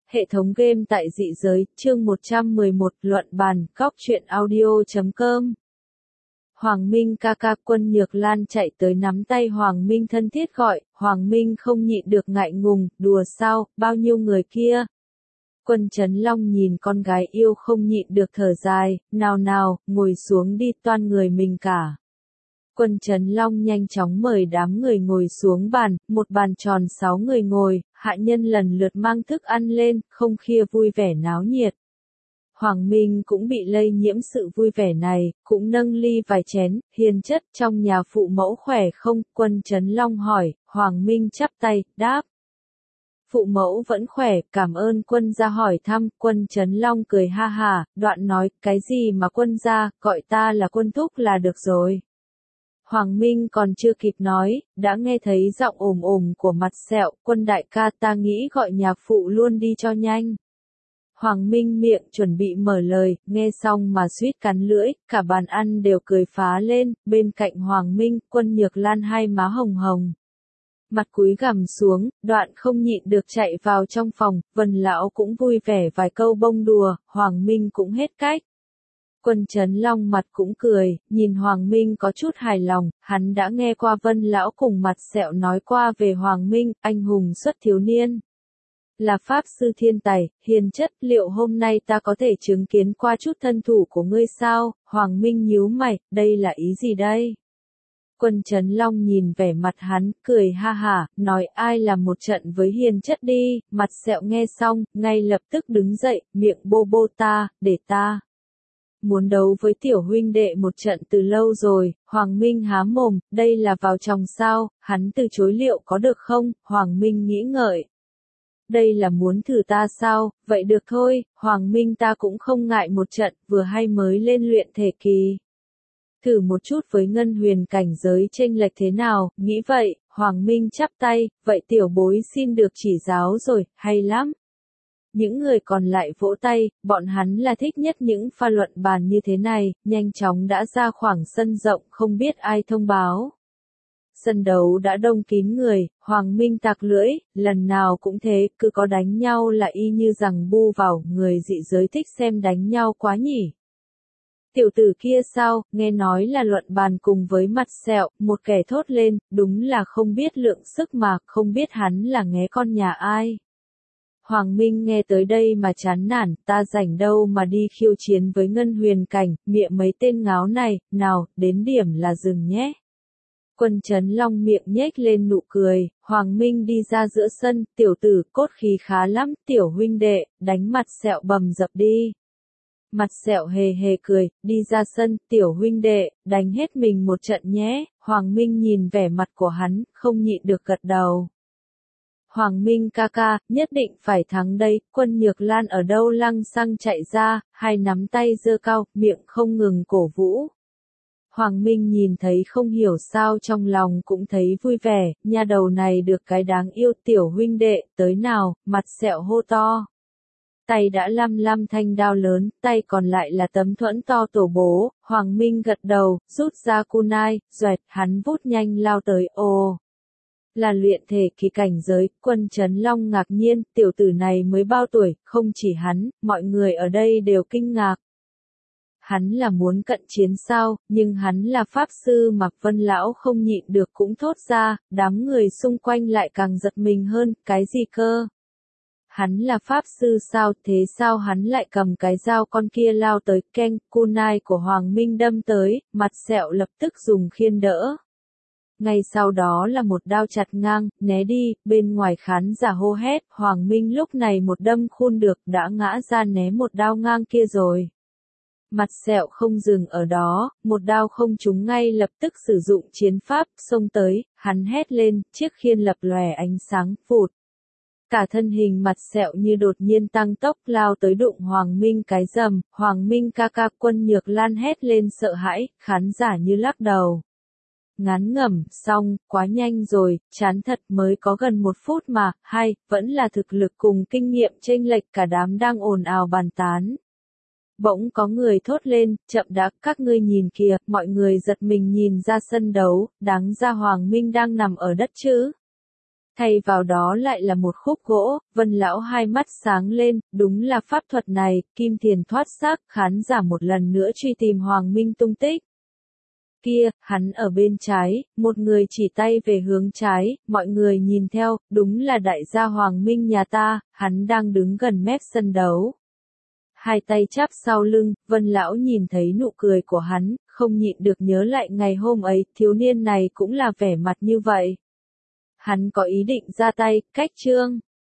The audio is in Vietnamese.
Hệ thống game tại dị giới, chương 111, luận bàn, góc truyện audio.com. Hoàng Minh ca ca. Quân Nhược Lan chạy tới nắm tay Hoàng Minh thân thiết gọi, Hoàng Minh không nhịn được ngại ngùng, đùa sao, bao nhiêu người kia. Quân Trấn Long nhìn con gái yêu không nhịn được thở dài, nào, ngồi xuống đi, toan người mình cả. Quân Trấn Long nhanh chóng mời đám người ngồi xuống bàn, một bàn tròn 6 người ngồi, hạ nhân lần lượt mang thức ăn lên, không khí vui vẻ náo nhiệt. Hoàng Minh cũng bị lây nhiễm sự vui vẻ này, cũng nâng ly vài chén, hiền chất, trong nhà phụ mẫu khỏe không? Quân Trấn Long hỏi, Hoàng Minh chắp tay, đáp. Phụ mẫu vẫn khỏe, cảm ơn quân gia hỏi thăm. Quân Trấn Long cười ha hà, đoạn nói, cái gì mà quân gia, gọi ta là quân thúc là được rồi. Hoàng Minh còn chưa kịp nói, đã nghe thấy giọng ồm của Mặt Sẹo, quân đại ca, ta nghĩ gọi nhạc phụ luôn đi cho nhanh. Hoàng Minh miệng chuẩn bị mở lời, nghe xong mà suýt cắn lưỡi, cả bàn ăn đều cười phá lên, bên cạnh Hoàng Minh, Quân Nhược Lan hai má hồng hồng. Mặt cúi gằm xuống, đoạn không nhịn được chạy vào trong phòng, Vân lão cũng vui vẻ vài câu bông đùa, Hoàng Minh cũng hết cách. Quân Trấn Long mặt cũng cười, nhìn Hoàng Minh có chút hài lòng, hắn đã nghe qua Vân lão cùng Mặt Sẹo nói qua về Hoàng Minh, anh hùng xuất thiếu niên. Là pháp sư thiên tài, hiền chất, liệu hôm nay ta có thể chứng kiến qua chút thân thủ của ngươi sao? Hoàng Minh nhíu mày, đây là ý gì đây? Quân Trấn Long nhìn vẻ mặt hắn, cười ha hả, nói ai làm một trận với hiền chất đi. Mặt Sẹo nghe xong, ngay lập tức đứng dậy, miệng bô bô, ta, để ta. Muốn đấu với tiểu huynh đệ một trận từ lâu rồi. Hoàng Minh há mồm, đây là vào chồng sao? Hắn từ chối liệu có được không? Hoàng Minh nghĩ ngợi. Đây là muốn thử ta sao? Vậy được thôi, Hoàng Minh ta cũng không ngại một trận, vừa hay mới lên luyện thể kỳ. Thử một chút với ngân huyền cảnh giới chênh lệch thế nào, nghĩ vậy, Hoàng Minh chắp tay, vậy tiểu bối xin được chỉ giáo rồi, hay lắm. Những người còn lại vỗ tay, bọn hắn là thích nhất những pha luận bàn như thế này, nhanh chóng đã ra khoảng sân rộng, không biết ai thông báo. Sân đấu đã đông kín người, Hoàng Minh tặc lưỡi, lần nào cũng thế, cứ có đánh nhau là y như rằng bu vào, người dị giới thích xem đánh nhau quá nhỉ. Tiểu tử kia sao, nghe nói là luận bàn cùng với Mặt Sẹo, một kẻ thốt lên, đúng là không biết lượng sức mà, không biết hắn là nghé con nhà ai. Hoàng Minh nghe tới đây mà chán nản, ta rảnh đâu mà đi khiêu chiến với ngân huyền cảnh, miệng mấy tên ngáo này, nào, đến điểm là dừng nhé. Quân Trấn Long miệng nhếch lên nụ cười, Hoàng Minh đi ra giữa sân, tiểu tử, cốt khí khá lắm, tiểu huynh đệ, đánh Mặt Sẹo bầm dập đi. Mặt Sẹo hề hề cười, đi ra sân, tiểu huynh đệ, đánh hết mình một trận nhé. Hoàng Minh nhìn vẻ mặt của hắn, không nhịn được gật đầu. Hoàng Minh ca ca, nhất định phải thắng đây. Quân Nhược Lan ở đâu lăng xăng chạy ra, hai nắm tay giơ cao, miệng không ngừng cổ vũ. Hoàng Minh nhìn thấy không hiểu sao trong lòng cũng thấy vui vẻ, nha đầu này được cái đáng yêu, tiểu huynh đệ, tới nào, Mặt Sẹo hô to. Tay đã lăm thanh đao lớn, tay còn lại là tấm thuẫn to tổ bố. Hoàng Minh gật đầu, rút ra kunai, doẹt, hắn vút nhanh lao tới, ồ. Là luyện thể kỳ cảnh giới. Quân Trấn Long ngạc nhiên, tiểu tử này mới bao tuổi, không chỉ hắn, mọi người ở đây đều kinh ngạc. Hắn là muốn cận chiến sao, nhưng hắn là pháp sư mà. Vân lão không nhịn được cũng thốt ra, đám người xung quanh lại càng giật mình hơn, cái gì cơ? Hắn là pháp sư sao, thế sao hắn lại cầm cái dao con kia lao tới, keng, kunai của Hoàng Minh đâm tới, Mặt Sẹo lập tức dùng khiên đỡ. Ngay sau đó là một đao chặt ngang, né đi, bên ngoài khán giả hô hét, Hoàng Minh lúc này một đâm khôn được, đã ngã ra né một đao ngang kia rồi. Mặt Sẹo không dừng ở đó, một đao không trúng ngay lập tức sử dụng chiến pháp, xông tới, hắn hét lên, chiếc khiên lập lòe ánh sáng, phụt. Cả thân hình Mặt Sẹo như đột nhiên tăng tốc lao tới đụng Hoàng Minh cái rầm, Hoàng Minh ca ca. Quân Nhược Lan hét lên sợ hãi, khán giả như lắc đầu. Ngán ngẩm, xong, quá nhanh rồi, chán thật, mới có gần 1 phút mà, hay, vẫn là thực lực cùng kinh nghiệm chênh lệch. Cả đám đang ồn ào bàn tán. Bỗng có người thốt lên, chậm đã, các ngươi nhìn kìa, mọi người giật mình nhìn ra sân đấu, đáng ra Hoàng Minh đang nằm ở đất chứ. Thay vào đó lại là một khúc gỗ, Vân lão hai mắt sáng lên, đúng là pháp thuật này, kim tiền thoát xác, khán giả một lần nữa truy tìm Hoàng Minh tung tích. Kia, hắn ở bên trái, một người chỉ tay về hướng trái, mọi người nhìn theo, đúng là đại gia Hoàng Minh nhà ta, hắn đang đứng gần mép sân đấu. Hai tay chắp sau lưng, Vân lão nhìn thấy nụ cười của hắn, không nhịn được nhớ lại ngày hôm ấy, thiếu niên này cũng là vẻ mặt như vậy. Hắn có ý định ra tay, cách Trương